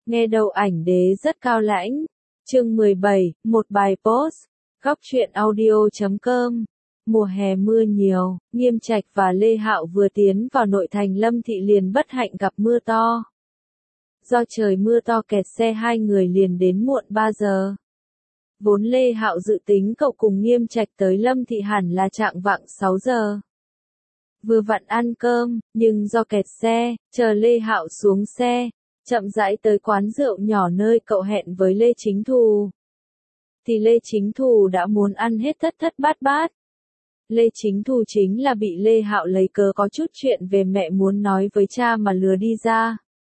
Nghe đầu ảnh đế rất cao lãnh. Chương 17, một bài post. Góc truyện audio.com. Mùa hè mưa nhiều, Nghiêm Trạch và Lê Hạo vừa tiến vào nội thành Lâm Thị liền bất hạnh gặp mưa to. Do trời mưa to kẹt xe hai người liền đến muộn 3 giờ. Vốn Lê Hạo dự tính cậu cùng Nghiêm Trạch tới Lâm Thị hẳn là trạng vạng 6 giờ. Vừa vặn ăn cơm, nhưng do kẹt xe, chờ Lê Hạo xuống xe, chậm rãi tới quán rượu nhỏ nơi cậu hẹn với Lê Chính Thù. Thì Lê Chính Thù đã muốn ăn hết thất thất bát bát. Lê Chính Thù chính là bị Lê Hạo lấy cớ có chút chuyện về mẹ muốn nói với cha mà lừa đi ra.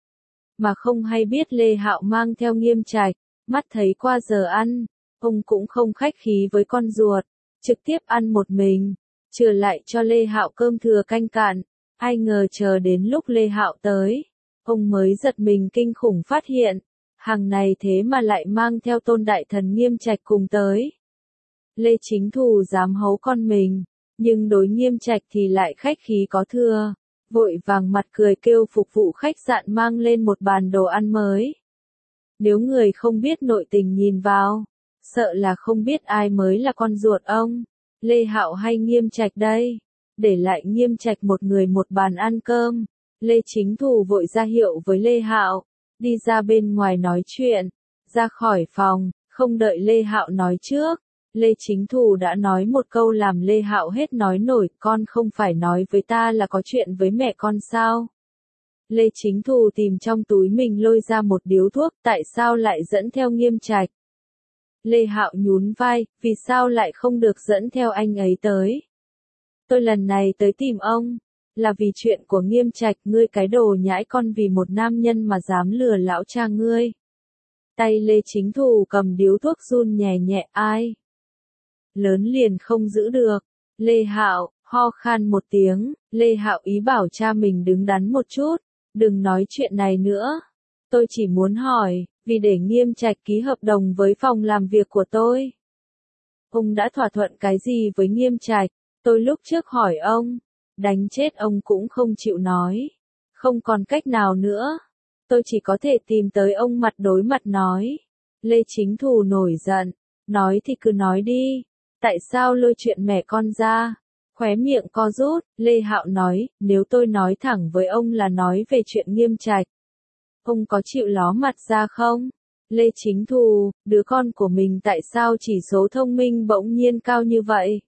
Mà không hay biết Lê Hạo mang theo Nghiêm Trạch, mắt thấy qua giờ ăn, ông cũng không khách khí với con ruột, trực tiếp ăn một mình, chừa lại cho Lê Hạo cơm thừa canh cạn. Ai ngờ chờ đến lúc Lê Hạo tới, ông mới giật mình kinh khủng phát hiện, hàng này thế mà lại mang theo Tôn Đại Thần Nghiêm Trạch cùng tới. Lê Chính Thù dám hấu con mình, nhưng đối Nghiêm Trạch thì lại khách khí có thừa, vội vàng mặt cười kêu phục vụ khách sạn mang lên một bàn đồ ăn mới. Nếu người không biết nội tình nhìn vào, sợ là không biết ai mới là con ruột ông, Lê Hạo hay Nghiêm Trạch đây. Để lại Nghiêm Trạch một người một bàn ăn cơm, Lê Chính Thù vội ra hiệu với Lê Hạo, đi ra bên ngoài nói chuyện. Ra khỏi phòng, không đợi Lê Hạo nói trước, Lê Chính Thù đã nói một câu làm Lê Hạo hết nói nổi, con không phải nói với ta là có chuyện với mẹ con sao? Lê Chính Thù tìm trong túi mình lôi ra một điếu thuốc, tại sao lại dẫn theo Nghiêm Trạch? Lê Hạo nhún vai, vì sao lại không được dẫn theo anh ấy tới? Tôi lần này tới tìm ông, là vì chuyện của Nghiêm Trạch, ngươi cái đồ nhãi con vì một nam nhân mà dám lừa lão cha ngươi. Tay Lê Chính Thù cầm điếu thuốc run nhẹ nhẹ, ai? Lớn liền không giữ được. Lê Hạo, ho khan một tiếng, Lê Hạo ý bảo cha mình đứng đắn một chút, đừng nói chuyện này nữa. Tôi chỉ muốn hỏi, vì để Nghiêm Trạch ký hợp đồng với phòng làm việc của tôi. Ông đã thỏa thuận cái gì với Nghiêm Trạch? Tôi lúc trước hỏi ông, đánh chết ông cũng không chịu nói. Không còn cách nào nữa. Tôi chỉ có thể tìm tới ông mặt đối mặt nói. Lê Chính Thù nổi giận, nói thì cứ nói đi. Tại sao lôi chuyện mẹ con ra? Khóe miệng co rút, Lê Hạo nói, nếu tôi nói thẳng với ông là nói về chuyện Nghiêm Trạch, ông có chịu ló mặt ra không? Lê Chính Thù, đứa con của mình tại sao chỉ số thông minh bỗng nhiên cao như vậy?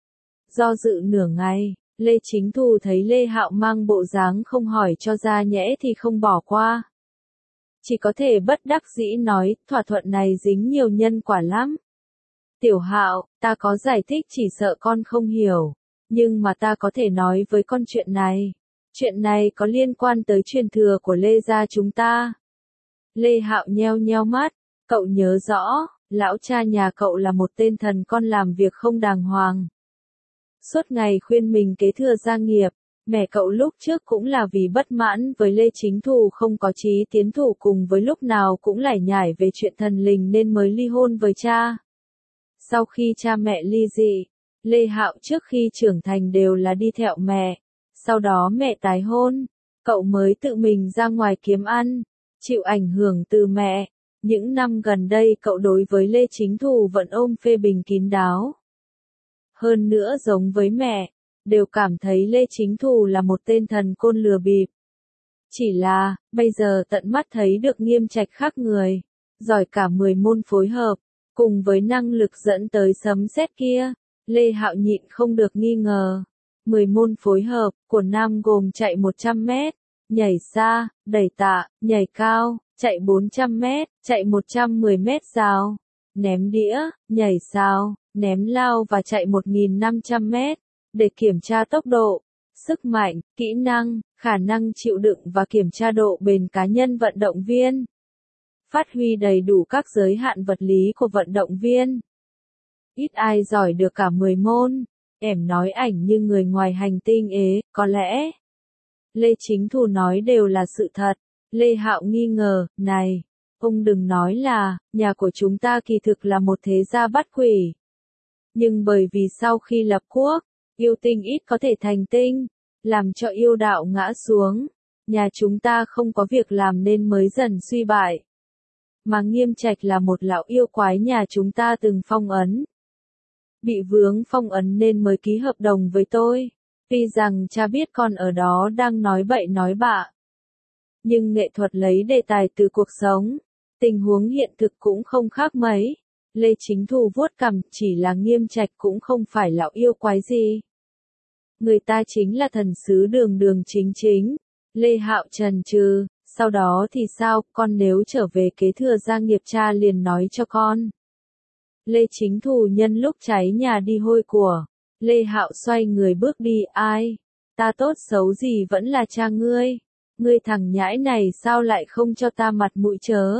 Do dự nửa ngày, Lê Chính Thù thấy Lê Hạo mang bộ dáng không hỏi cho ra nhẽ thì không bỏ qua. Chỉ có thể bất đắc dĩ nói, thỏa thuận này dính nhiều nhân quả lắm. Tiểu Hạo, ta có giải thích chỉ sợ con không hiểu, nhưng mà ta có thể nói với con chuyện này. Chuyện này có liên quan tới truyền thừa của Lê gia chúng ta. Lê Hạo nheo nheo mắt, cậu nhớ rõ, lão cha nhà cậu là một tên thần con làm việc không đàng hoàng. Suốt ngày khuyên mình kế thừa gia nghiệp, mẹ cậu lúc trước cũng là vì bất mãn với Lê Chính Thù không có chí tiến thủ cùng với lúc nào cũng lải nhải về chuyện thần linh nên mới ly hôn với cha. Sau khi cha mẹ ly dị, Lê Hạo trước khi trưởng thành đều là đi theo mẹ, sau đó mẹ tái hôn, cậu mới tự mình ra ngoài kiếm ăn, chịu ảnh hưởng từ mẹ. Những năm gần đây cậu đối với Lê Chính Thù vẫn ôm phê bình kín đáo. Hơn nữa giống với mẹ, đều cảm thấy Lê Chính Thù là một tên thần côn lừa bịp. Chỉ là, bây giờ tận mắt thấy được Nghiêm Trạch khác người, giỏi cả 10 môn phối hợp, cùng với năng lực dẫn tới sấm sét kia, Lê Hạo nhịn không được nghi ngờ. 10 môn phối hợp của nam gồm chạy 100 mét, nhảy xa, đẩy tạ, nhảy cao, chạy 400 mét, chạy 110 mét rào, ném đĩa, nhảy sao, ném lao và chạy 1.500 mét, để kiểm tra tốc độ, sức mạnh, kỹ năng, khả năng chịu đựng và kiểm tra độ bền cá nhân vận động viên. Phát huy đầy đủ các giới hạn vật lý của vận động viên. Ít ai giỏi được cả 10 môn, em nói ảnh như người ngoài hành tinh ế, có lẽ. Lê Chính Thù nói đều là sự thật. Lê Hạo nghi ngờ, này, ông đừng nói là, nhà của chúng ta kỳ thực là một thế gia bắt quỷ. Nhưng bởi vì sau khi lập quốc, yêu tinh ít có thể thành tinh, làm cho yêu đạo ngã xuống, nhà chúng ta không có việc làm nên mới dần suy bại. mà Nghiêm Trạch là một lão yêu quái nhà chúng ta từng phong ấn. Bị vướng phong ấn nên mới ký hợp đồng với tôi. Tuy rằng cha biết con ở đó đang nói bậy nói bạ. Nhưng nghệ thuật lấy đề tài từ cuộc sống. Tình huống hiện thực cũng không khác mấy. Lê Chính Thù vuốt cằm, chỉ là Nghiêm Trạch cũng không phải lão yêu quái gì. Người ta chính là thần sứ đường đường chính chính. Lê Hạo chần chừ, sau đó thì sao, con nếu trở về kế thừa gia nghiệp cha liền nói cho con. Lê Chính Thù nhân lúc cháy nhà đi hôi của. Lê Hạo xoay người bước đi, ai? Ta tốt xấu gì vẫn là cha ngươi. Ngươi thằng nhãi này sao lại không cho ta mặt mũi chớ?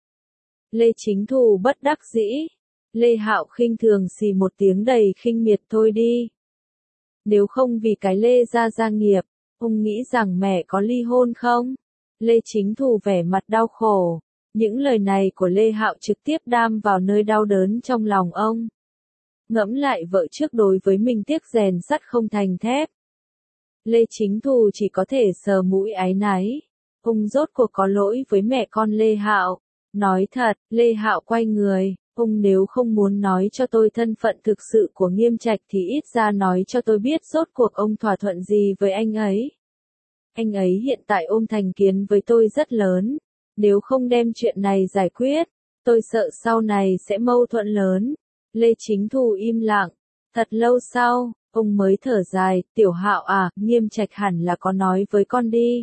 Lê Chính Thù bất đắc dĩ. Lê Hạo khinh thường xì một tiếng đầy khinh miệt, thôi đi. Nếu không vì cái Lê gia nghiệp, ông nghĩ rằng mẹ có ly hôn không? Lê Chính Thù vẻ mặt đau khổ. Những lời này của Lê Hạo trực tiếp đam vào nơi đau đớn trong lòng ông. Ngẫm lại vợ trước đối với mình tiếc rèn sắt không thành thép. Lê Chính Thù chỉ có thể sờ mũi áy náy. Ông rốt cuộc có lỗi với mẹ con Lê Hạo. Nói thật, Lê Hạo quay người. Ông nếu không muốn nói cho tôi thân phận thực sự của Nghiêm Trạch thì ít ra nói cho tôi biết rốt cuộc ông thỏa thuận gì với anh ấy. Anh ấy hiện tại ôm thành kiến với tôi rất lớn. Nếu không đem chuyện này giải quyết, tôi sợ sau này sẽ mâu thuẫn lớn. Lê Chính Thù im lặng. Thật lâu sau, ông mới thở dài, Tiểu Hạo à, Nghiêm Trạch hẳn là có nói với con đi.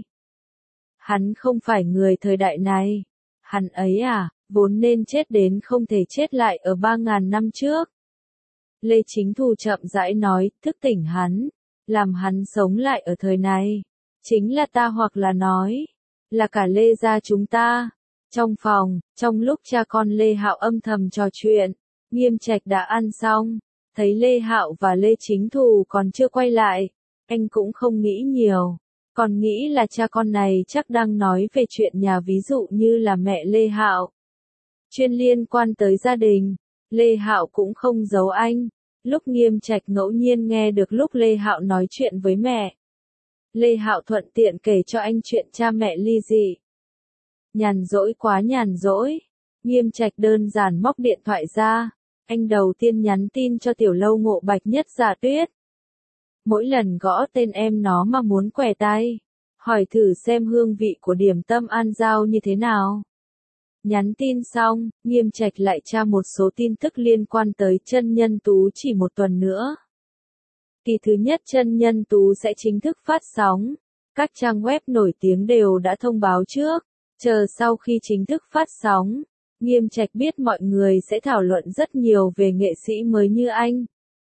Hắn không phải người thời đại này. Hắn ấy à, vốn nên chết đến không thể chết lại ở 3.000 năm trước. Lê Chính Thù chậm rãi nói, thức tỉnh hắn, làm hắn sống lại ở thời này. Chính là ta hoặc là nói, là cả Lê gia chúng ta. Trong phòng, trong lúc cha con Lê Hạo âm thầm trò chuyện, Nghiêm Trạch đã ăn xong, thấy Lê Hạo và Lê Chính Thù còn chưa quay lại, anh cũng không nghĩ nhiều, còn nghĩ là cha con này chắc đang nói về chuyện nhà, ví dụ như là mẹ Lê Hạo. Chuyên liên quan tới gia đình, Lê Hạo cũng không giấu anh, lúc Nghiêm Trạch ngẫu nhiên nghe được lúc Lê Hạo nói chuyện với mẹ. Lê Hạo thuận tiện kể cho anh chuyện cha mẹ ly dị. Nhàn rỗi quá nhàn rỗi. Nghiêm Trạch đơn giản móc điện thoại ra. Anh đầu tiên nhắn tin cho Tiểu Lâu Ngộ Bạch Nhất Giả Tuyết. Mỗi lần gõ tên em nó mà muốn què tay. Hỏi thử xem hương vị của điểm tâm An Giao như thế nào. Nhắn tin xong, Nghiêm Trạch lại tra một số tin tức liên quan tới Chân Nhân Tú chỉ một tuần nữa. Kỳ thứ nhất Chân Nhân Tú sẽ chính thức phát sóng. Các trang web nổi tiếng đều đã thông báo trước. Chờ sau khi chính thức phát sóng, Nghiêm Trạch biết mọi người sẽ thảo luận rất nhiều về nghệ sĩ mới như anh.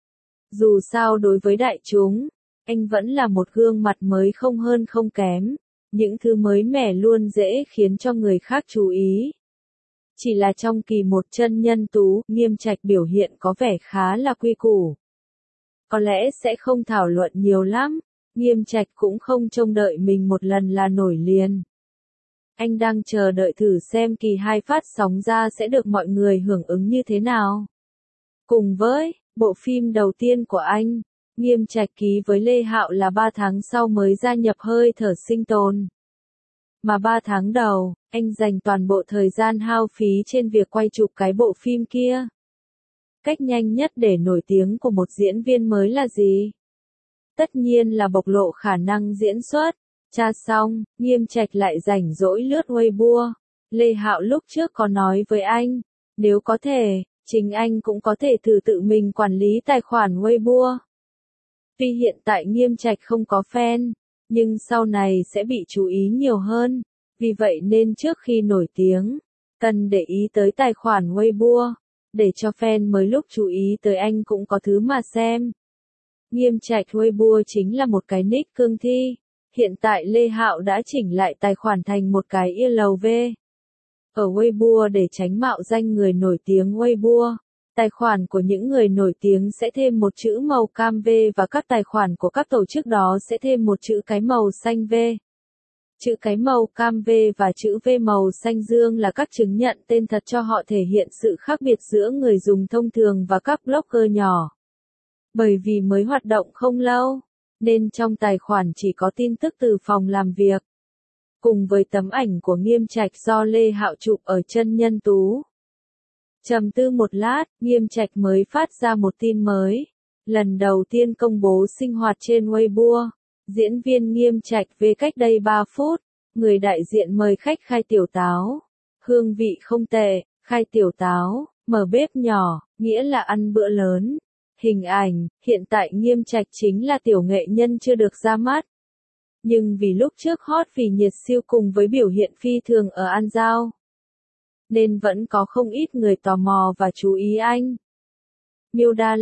Dù sao đối với đại chúng, anh vẫn là một gương mặt mới không hơn không kém. Những thứ mới mẻ luôn dễ khiến cho người khác chú ý. Chỉ là trong kỳ một Chân Nhân Tú, Nghiêm Trạch biểu hiện có vẻ khá là quy củ. Có lẽ sẽ không thảo luận nhiều lắm, Nghiêm Trạch cũng không trông đợi mình một lần là nổi liền. Anh đang chờ đợi thử xem kỳ 2 phát sóng ra sẽ được mọi người hưởng ứng như thế nào. Cùng với bộ phim đầu tiên của anh, Nghiêm Trạch ký với Lê Hạo là 3 tháng sau mới gia nhập Hơi Thở Sinh Tồn. Mà 3 tháng đầu, anh dành toàn bộ thời gian hao phí trên việc quay chụp cái bộ phim kia. Cách nhanh nhất để nổi tiếng của một diễn viên mới là gì? Tất nhiên là bộc lộ khả năng diễn xuất. Tra xong, Nghiêm Trạch lại rảnh rỗi lướt Weibo. Lê Hạo lúc trước có nói với anh, nếu có thể, chính anh cũng có thể thử tự mình quản lý tài khoản Weibo. Tuy hiện tại Nghiêm Trạch không có fan, nhưng sau này sẽ bị chú ý nhiều hơn, vì vậy nên trước khi nổi tiếng, cần để ý tới tài khoản Weibo, để cho fan mới lúc chú ý tới anh cũng có thứ mà xem. Nghiêm Trạch Weibo chính là một cái nick cương thi. Hiện tại Lê Hạo đã chỉnh lại tài khoản thành một cái ILV. Ở Weibo để tránh mạo danh người nổi tiếng Weibo, tài khoản của những người nổi tiếng sẽ thêm một chữ màu cam V và các tài khoản của các tổ chức đó sẽ thêm một chữ cái màu xanh V. Chữ cái màu cam V và chữ V màu xanh dương là các chứng nhận tên thật cho họ, thể hiện sự khác biệt giữa người dùng thông thường và các blogger nhỏ. Bởi vì mới hoạt động không lâu, nên trong tài khoản chỉ có tin tức từ phòng làm việc. cùng với tấm ảnh của Nghiêm Trạch do Lê Hạo chụp ở chân nhân tú. Trầm tư một lát, Nghiêm Trạch mới phát ra một tin mới. Lần đầu tiên công bố sinh hoạt trên Weibo, diễn viên Nghiêm Trạch về cách đây 3 phút, người đại diện mời khách khai tiểu táo. Hương vị không tệ, khai tiểu táo, mở bếp nhỏ, nghĩa là ăn bữa lớn. Hình ảnh, hiện tại Nghiêm Trạch chính là tiểu nghệ nhân chưa được ra mắt. Nhưng vì lúc trước hot vì nhiệt siêu cùng với biểu hiện phi thường ở An Giao, nên vẫn có không ít người tò mò và chú ý anh. Miêu đa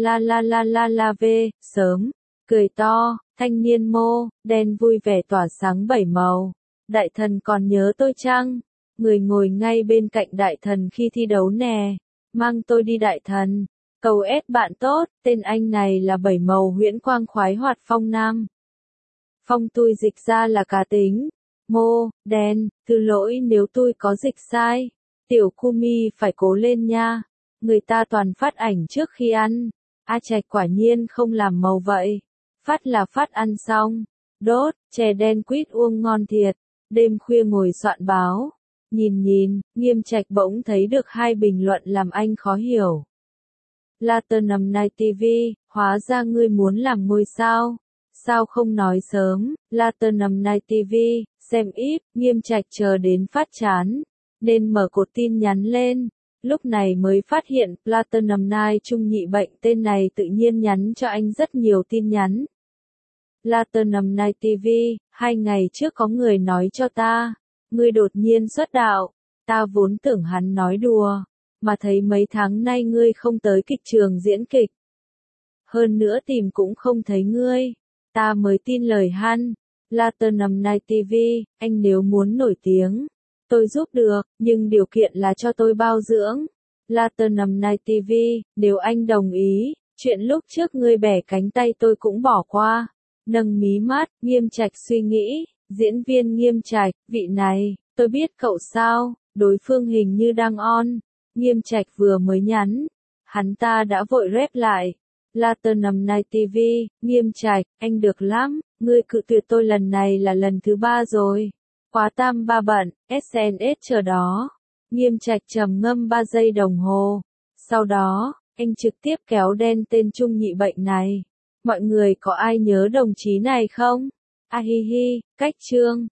la về, sớm, cười to, thanh niên mô, đen vui vẻ tỏa sáng 7 màu. Đại thần còn nhớ tôi chăng? Người ngồi ngay bên cạnh đại thần khi thi đấu nè. Mang tôi đi đại thần. Cầu ép bạn tốt, tên anh này là 7 màu huyễn quang khoái hoạt phong nam. Phong tôi dịch ra là cá tính. Mô, đen, thứ lỗi nếu tôi có dịch sai. Tiểu Kumi phải cố lên nha. Người ta toàn phát ảnh trước khi ăn. A Trạch quả nhiên không làm màu vậy. Phát là phát ăn xong. Đốt, chè đen quýt uống ngon thiệt. Đêm khuya ngồi soạn báo. Nhìn, Nghiêm Trạch bỗng thấy được 2 bình luận làm anh khó hiểu. Platinum Night TV, hóa ra ngươi muốn làm ngôi sao. Sao không nói sớm, Platinum Night TV, xem ít, Nghiêm Trạch chờ đến phát chán, nên mở cột tin nhắn lên. Lúc này mới phát hiện Platinum Night Trung Nhị bệnh tên này tự nhiên nhắn cho anh rất nhiều tin nhắn. Platinum Night TV, 2 ngày trước có người nói cho ta, ngươi đột nhiên xuất đạo, ta vốn tưởng hắn nói đùa, mà thấy mấy tháng nay ngươi không tới kịch trường diễn kịch. Hơn nữa tìm cũng không thấy ngươi, ta mới tin lời hắn. Platinum Night TV, anh nếu muốn nổi tiếng, tôi giúp được, nhưng điều kiện là cho tôi bao dưỡng. Platinum Night TV, nếu anh đồng ý, chuyện lúc trước ngươi bẻ cánh tay tôi cũng bỏ qua. Nâng mí mắt, Nghiêm Trạch suy nghĩ, diễn viên Nghiêm Trạch, vị này, tôi biết cậu sao, đối phương hình như đang on. Nghiêm Trạch vừa mới nhắn, hắn ta đã vội rep lại. Platinum Night TV, Nghiêm Trạch, anh được lắm, ngươi cự tuyệt tôi lần này là lần thứ 3 rồi. Quá tam ba bận, SNS chờ đó. Nghiêm Trạch trầm ngâm 3 giây đồng hồ. Sau đó, anh trực tiếp kéo đen tên Trung Nhị bệnh này. Mọi người có ai nhớ đồng chí này không? A hi hi, cách chương.